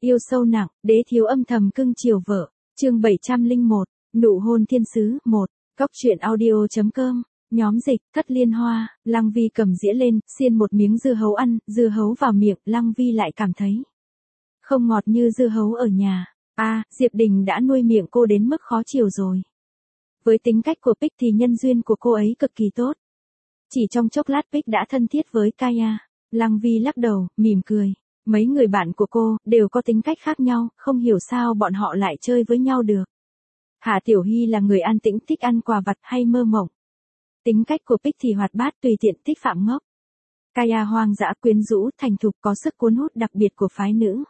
Yêu sâu nặng, đế thiếu âm thầm cưng chiều vợ. Chương 701, nụ hôn thiên sứ 1. Góc truyện audio.com. Nhóm dịch, Thất Liên Hoa. Lăng Vi cầm dĩa lên, xiên một miếng dưa hấu ăn, dưa hấu vào miệng, Lăng Vi lại cảm thấy không ngọt như dưa hấu ở nhà. Diệp Đình đã nuôi miệng cô đến mức khó chịu rồi. Với tính cách của Pích thì nhân duyên của cô ấy cực kỳ tốt. Chỉ trong chốc lát Pích đã thân thiết với Kaya. Lăng Vi lắc đầu, mỉm cười. Mấy người bạn của cô đều có tính cách khác nhau, không hiểu sao bọn họ lại chơi với nhau được. Hạ Tiểu Hy là người an tĩnh, thích ăn quà vặt hay mơ mộng. Tính cách của Pích thì hoạt bát, tùy tiện, thích phạm ngốc. Kaya hoang dã, quyến rũ, thành thục, có sức cuốn hút đặc biệt của phái nữ.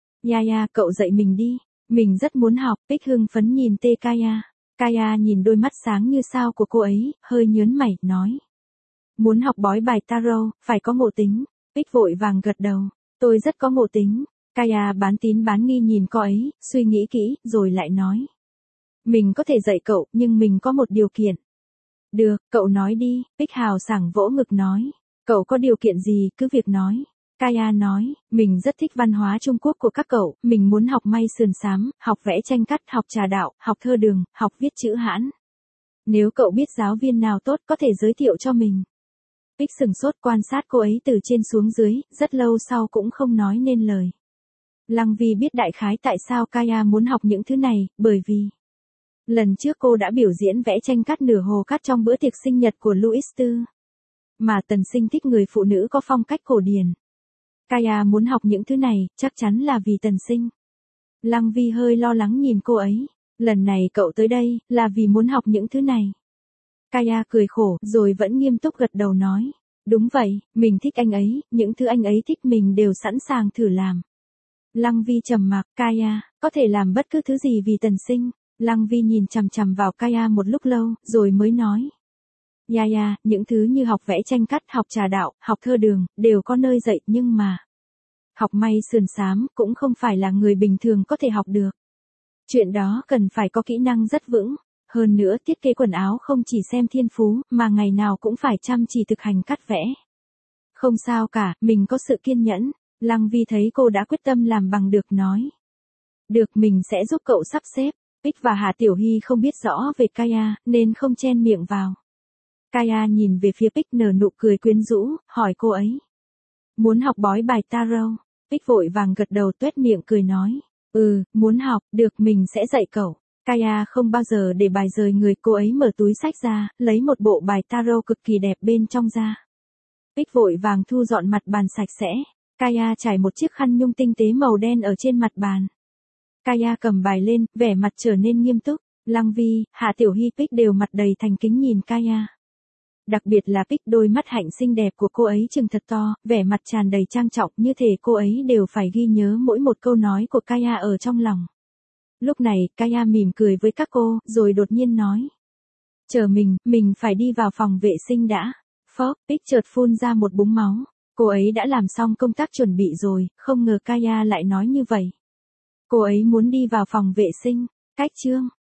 Yaya, cậu dạy mình đi. Mình rất muốn học. Pích hưng phấn nhìn Kaya. Kaya nhìn đôi mắt sáng như sao của cô ấy, hơi nhớn mày, nói. Muốn học bói bài tarot, phải có ngộ tính. Pích vội vàng gật đầu. Tôi rất có ngộ tính. Kaya bán tín bán nghi nhìn cô ấy, suy nghĩ kỹ, rồi lại nói. Mình có thể dạy cậu, nhưng mình có một điều kiện. Được, cậu nói đi. Pích hào sảng vỗ ngực nói. Cậu có điều kiện gì, cứ việc nói. Kaya nói, mình rất thích văn hóa Trung Quốc của các cậu, mình muốn học may sườn xám, học vẽ tranh cắt, học trà đạo, học thơ đường, học viết chữ Hán. Nếu cậu biết giáo viên nào tốt có thể giới thiệu cho mình. Pích sừng sốt quan sát cô ấy từ trên xuống dưới, rất lâu sau cũng không nói nên lời. Lăng Vi biết đại khái tại sao Kaya muốn học những thứ này, bởi vì lần trước cô đã biểu diễn vẽ tranh cắt nửa hồ cát trong bữa tiệc sinh nhật của Louis IV. Mà Tần Sinh thích người phụ nữ có phong cách cổ điển. Kaya muốn học những thứ này, chắc chắn là vì Tần Sinh. Lăng Vi hơi lo lắng nhìn cô ấy. Lần này cậu tới đây, là vì muốn học những thứ này. Kaya cười khổ, rồi vẫn nghiêm túc gật đầu nói. Đúng vậy, mình thích anh ấy, những thứ anh ấy thích mình đều sẵn sàng thử làm. Lăng Vi trầm mặc, Kaya, có thể làm bất cứ thứ gì vì Tần Sinh. Lăng Vi nhìn chằm chằm vào Kaya một lúc lâu, rồi mới nói. Yaya, những thứ như học vẽ tranh cắt, học trà đạo, học thơ đường, đều có nơi dạy, nhưng mà học may sườn xám cũng không phải là người bình thường có thể học được. Chuyện đó cần phải có kỹ năng rất vững. Hơn nữa thiết kế quần áo không chỉ xem thiên phú, mà ngày nào cũng phải chăm chỉ thực hành cắt vẽ. Không sao cả, mình có sự kiên nhẫn. Lăng Vi thấy cô đã quyết tâm làm bằng được nói. Được, mình sẽ giúp cậu sắp xếp. Pích và Hạ Tiểu Hy không biết rõ về Kaya, nên không chen miệng vào. Kaya nhìn về phía Pích nở nụ cười quyến rũ, hỏi cô ấy. Muốn học bói bài tarot. Pích vội vàng gật đầu tuét miệng cười nói. Muốn học, được, mình sẽ dạy cậu. Kaya không bao giờ để bài rời người, cô ấy mở túi sách ra, lấy một bộ bài tarot cực kỳ đẹp bên trong ra. Pích vội vàng thu dọn mặt bàn sạch sẽ. Kaya trải một chiếc khăn nhung tinh tế màu đen ở trên mặt bàn. Kaya cầm bài lên, vẻ mặt trở nên nghiêm túc. Lăng Vi, Hạ Tiểu Hy, Pích đều mặt đầy thành kính nhìn Kaya. Đặc biệt là Pích, đôi mắt hạnh xinh đẹp của cô ấy trừng thật to, vẻ mặt tràn đầy trang trọng, như thể cô ấy đều phải ghi nhớ mỗi một câu nói của Kaya ở trong lòng. Lúc này, Kaya mỉm cười với các cô, rồi đột nhiên nói. Chờ mình phải đi vào phòng vệ sinh đã. Phốc, Pích chợt phun ra một búng máu. Cô ấy đã làm xong công tác chuẩn bị rồi, không ngờ Kaya lại nói như vậy. Cô ấy muốn đi vào phòng vệ sinh. Cách chương.